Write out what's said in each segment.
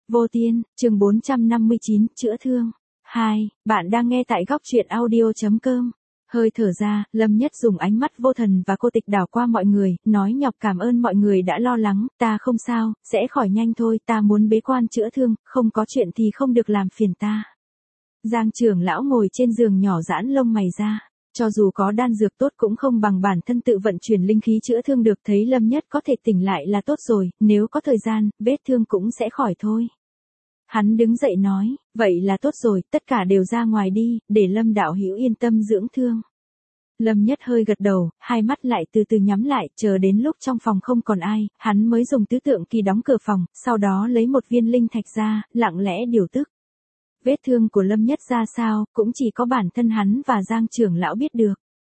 Vô Tiên, chương 459, chữa thương. 2, bạn đang nghe tại góc truyện audio.com. Hơi thở ra, Lâm Nhất dùng ánh mắt vô thần và cô tịch đảo qua mọi người, nói nhọc cảm ơn mọi người đã lo lắng, ta không sao, sẽ khỏi nhanh thôi, ta muốn bế quan chữa thương, không có chuyện thì không được làm phiền ta. Giang trưởng lão ngồi trên giường nhỏ giãn lông mày ra. Cho dù có đan dược tốt cũng không bằng bản thân tự vận chuyển linh khí chữa thương được, thấy Lâm Nhất có thể tỉnh lại là tốt rồi, nếu có thời gian, vết thương cũng sẽ khỏi thôi. Hắn đứng dậy nói, vậy là tốt rồi, tất cả đều ra ngoài đi, để Lâm đạo hữu yên tâm dưỡng thương. Lâm Nhất hơi gật đầu, hai mắt lại từ từ nhắm lại, chờ đến lúc trong phòng không còn ai, hắn mới dùng tứ tượng kỳ đóng cửa phòng, sau đó lấy một viên linh thạch ra, lặng lẽ điều tức. Vết thương của Lâm Nhất ra sao, cũng chỉ có bản thân hắn và Giang trưởng lão biết được.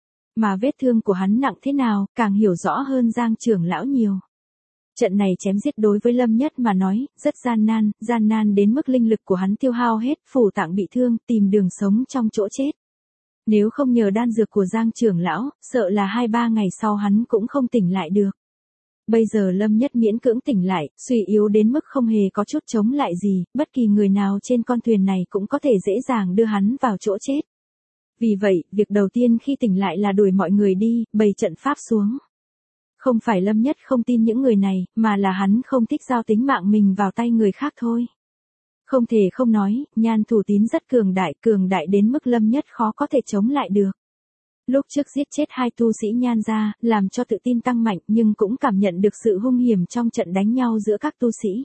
Mà vết thương của hắn nặng thế nào, càng hiểu rõ hơn Giang trưởng lão nhiều. Trận này chém giết đối với Lâm Nhất mà nói, rất gian nan đến mức linh lực của hắn tiêu hao hết, phủ tạng bị thương, tìm đường sống trong chỗ chết. Nếu không nhờ đan dược của Giang trưởng lão, sợ là 2-3 ngày sau hắn cũng không tỉnh lại được. Bây giờ Lâm Nhất miễn cưỡng tỉnh lại, suy yếu đến mức không hề có chút chống lại gì, bất kỳ người nào trên con thuyền này cũng có thể dễ dàng đưa hắn vào chỗ chết. Vì vậy, việc đầu tiên khi tỉnh lại là đuổi mọi người đi, bày trận pháp xuống. Không phải Lâm Nhất không tin những người này, mà là hắn không thích giao tính mạng mình vào tay người khác thôi. Không thể không nói, Nhan Thủ Tín rất cường đại đến mức Lâm Nhất khó có thể chống lại được. Lúc trước giết chết 2 tu sĩ Nhan gia, làm cho tự tin tăng mạnh nhưng cũng cảm nhận được sự hung hiểm trong trận đánh nhau giữa các tu sĩ.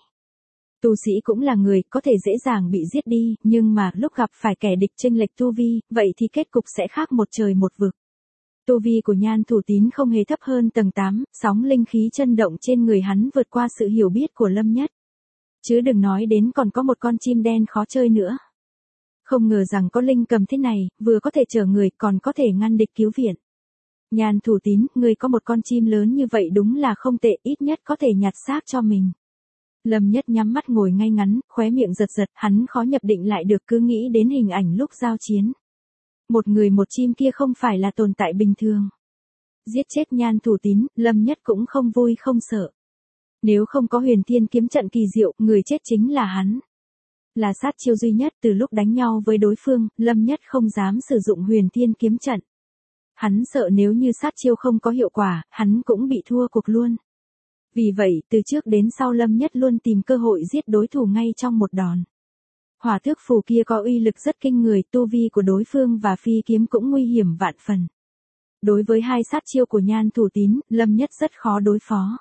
Tu sĩ cũng là người, có thể dễ dàng bị giết đi, nhưng mà lúc gặp phải kẻ địch chênh lệch tu vi, vậy thì kết cục sẽ khác một trời một vực. Tu vi của Nhan Thủ Tín không hề thấp hơn tầng 8, sóng linh khí chân động trên người hắn vượt qua sự hiểu biết của Lâm Nhất. Chứ đừng nói đến còn có một con chim đen khó chơi nữa. Không ngờ rằng có linh cầm thế này, vừa có thể chở người còn có thể ngăn địch cứu viện. Nhan Thủ Tín, người có một con chim lớn như vậy đúng là không tệ, ít nhất có thể nhặt xác cho mình. Lâm Nhất nhắm mắt ngồi ngay ngắn, khóe miệng giật, hắn khó nhập định lại được, cứ nghĩ đến hình ảnh lúc giao chiến. Một người một chim kia không phải là tồn tại bình thường. Giết chết Nhan Thủ Tín, Lâm Nhất cũng không vui không sợ. Nếu không có Huyền Thiên kiếm trận kỳ diệu, người chết chính là hắn. Là sát chiêu duy nhất, từ lúc đánh nhau với đối phương, Lâm Nhất không dám sử dụng Huyền Thiên kiếm trận. Hắn sợ nếu như sát chiêu không có hiệu quả, hắn cũng bị thua cuộc luôn. Vì vậy, từ trước đến sau Lâm Nhất luôn tìm cơ hội giết đối thủ ngay trong một đòn. Hỏa thước phù kia có uy lực rất kinh người, tu vi của đối phương và phi kiếm cũng nguy hiểm vạn phần. Đối với 2 sát chiêu của Nhan Thủ Tín, Lâm Nhất rất khó đối phó.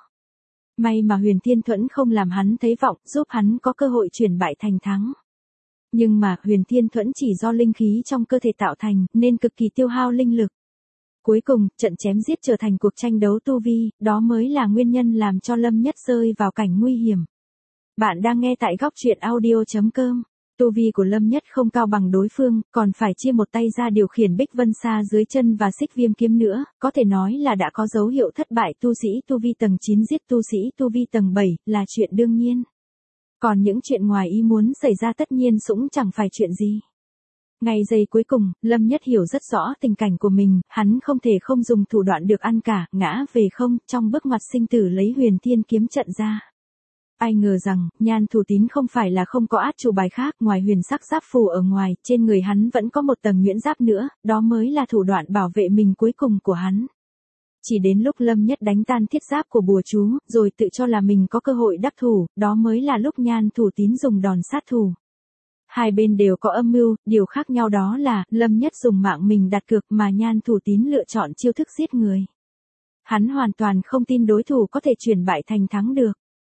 May mà Huyền Thiên Thuẫn không làm hắn thấy vọng, giúp hắn có cơ hội chuyển bại thành thắng. Nhưng mà, Huyền Thiên Thuẫn chỉ do linh khí trong cơ thể tạo thành, nên cực kỳ tiêu hao linh lực. Cuối cùng, trận chém giết trở thành cuộc tranh đấu tu vi, đó mới là nguyên nhân làm cho Lâm Nhất rơi vào cảnh nguy hiểm. Bạn đang nghe tại góc truyện audio.com. Tu vi của Lâm Nhất không cao bằng đối phương, còn phải chia một tay ra điều khiển Bích Vân Sa dưới chân và Xích Viêm kiếm nữa, có thể nói là đã có dấu hiệu thất bại. Tu sĩ tu vi tầng 9 giết tu sĩ tu vi tầng 7, là chuyện đương nhiên. Còn những chuyện ngoài ý muốn xảy ra tất nhiên cũng chẳng phải chuyện gì. Ngày giây cuối cùng, Lâm Nhất hiểu rất rõ tình cảnh của mình, hắn không thể không dùng thủ đoạn được ăn cả, ngã về không, trong bước ngoặt sinh tử lấy Huyền Thiên kiếm trận ra. Ai ngờ rằng, Nhan Thủ Tín không phải là không có át chủ bài khác, ngoài huyền sắc giáp phù ở ngoài, trên người hắn vẫn có một tầng nhuyễn giáp nữa, đó mới là thủ đoạn bảo vệ mình cuối cùng của hắn. Chỉ đến lúc Lâm Nhất đánh tan thiết giáp của bùa chú, rồi tự cho là mình có cơ hội đắc thủ, đó mới là lúc Nhan Thủ Tín dùng đòn sát thủ. Hai bên đều có âm mưu, điều khác nhau đó là, Lâm Nhất dùng mạng mình đặt cược mà Nhan Thủ Tín lựa chọn chiêu thức giết người. Hắn hoàn toàn không tin đối thủ có thể chuyển bại thành thắng được.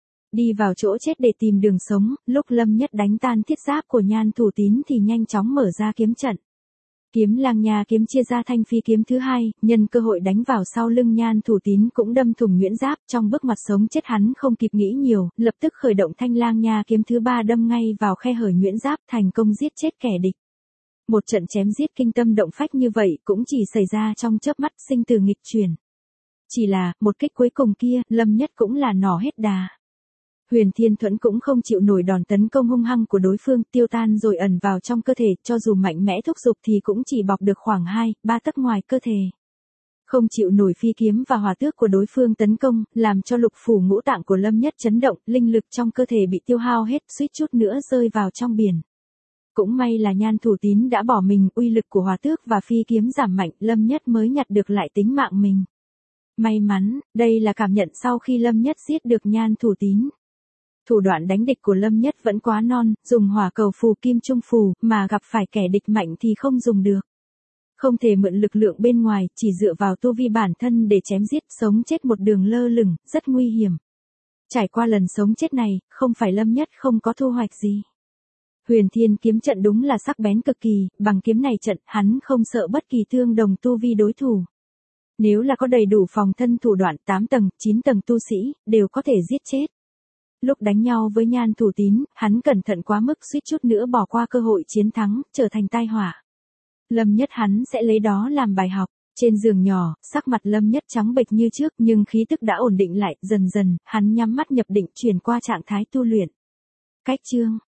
Đi vào chỗ chết để tìm đường sống, lúc Lâm Nhất đánh tan thiết giáp của Nhan Thủ Tín thì nhanh chóng mở ra kiếm trận. Kiếm Lang Nha kiếm chia ra thanh phi kiếm thứ 2, nhân cơ hội đánh vào sau lưng Nhan Thủ Tín cũng đâm thủng nhuyễn giáp, trong bước ngoặt sống chết hắn không kịp nghĩ nhiều, lập tức khởi động thanh Lang Nha kiếm thứ 3 đâm ngay vào khe hở nhuyễn giáp, thành công giết chết kẻ địch. Một trận chém giết kinh tâm động phách như vậy cũng chỉ xảy ra trong chớp mắt, sinh tử nghịch chuyển. Chỉ là, một kích cuối cùng kia, Lâm Nhất cũng là nỏ hết đà. Huyền Thiên Thuẫn cũng không chịu nổi đòn tấn công hung hăng của đối phương, tiêu tan rồi ẩn vào trong cơ thể, cho dù mạnh mẽ thúc giục thì cũng chỉ bọc được khoảng 2-3 tấc ngoài cơ thể. Không chịu nổi phi kiếm và hỏa tước của đối phương tấn công, làm cho lục phủ ngũ tạng của Lâm Nhất chấn động, linh lực trong cơ thể bị tiêu hao hết, suýt chút nữa rơi vào trong biển. Cũng may là Nhan Thủ Tín đã bỏ mình, uy lực của hỏa tước và phi kiếm giảm mạnh, Lâm Nhất mới nhặt được lại tính mạng mình. May mắn, đây là cảm nhận sau khi Lâm Nhất giết được Nhan Thủ Tín. Thủ đoạn đánh địch của Lâm Nhất vẫn quá non, dùng hỏa cầu phù kim trung phù, mà gặp phải kẻ địch mạnh thì không dùng được. Không thể mượn lực lượng bên ngoài, chỉ dựa vào tu vi bản thân để chém giết, sống chết một đường lơ lửng, rất nguy hiểm. Trải qua lần sống chết này, không phải Lâm Nhất không có thu hoạch gì. Huyền Thiên kiếm trận đúng là sắc bén cực kỳ, bằng kiếm này trận, hắn không sợ bất kỳ thương đồng tu vi đối thủ. Nếu là có đầy đủ phòng thân thủ đoạn 8 tầng, 9 tầng tu sĩ, đều có thể giết chết. Lúc đánh nhau với Nhan Thủ Tín, hắn cẩn thận quá mức suýt chút nữa bỏ qua cơ hội chiến thắng, trở thành tai họa. Lâm Nhất hắn sẽ lấy đó làm bài học. Trên giường nhỏ, sắc mặt Lâm Nhất trắng bệch như trước nhưng khí tức đã ổn định lại, dần dần, hắn nhắm mắt nhập định chuyển qua trạng thái tu luyện. Cách chương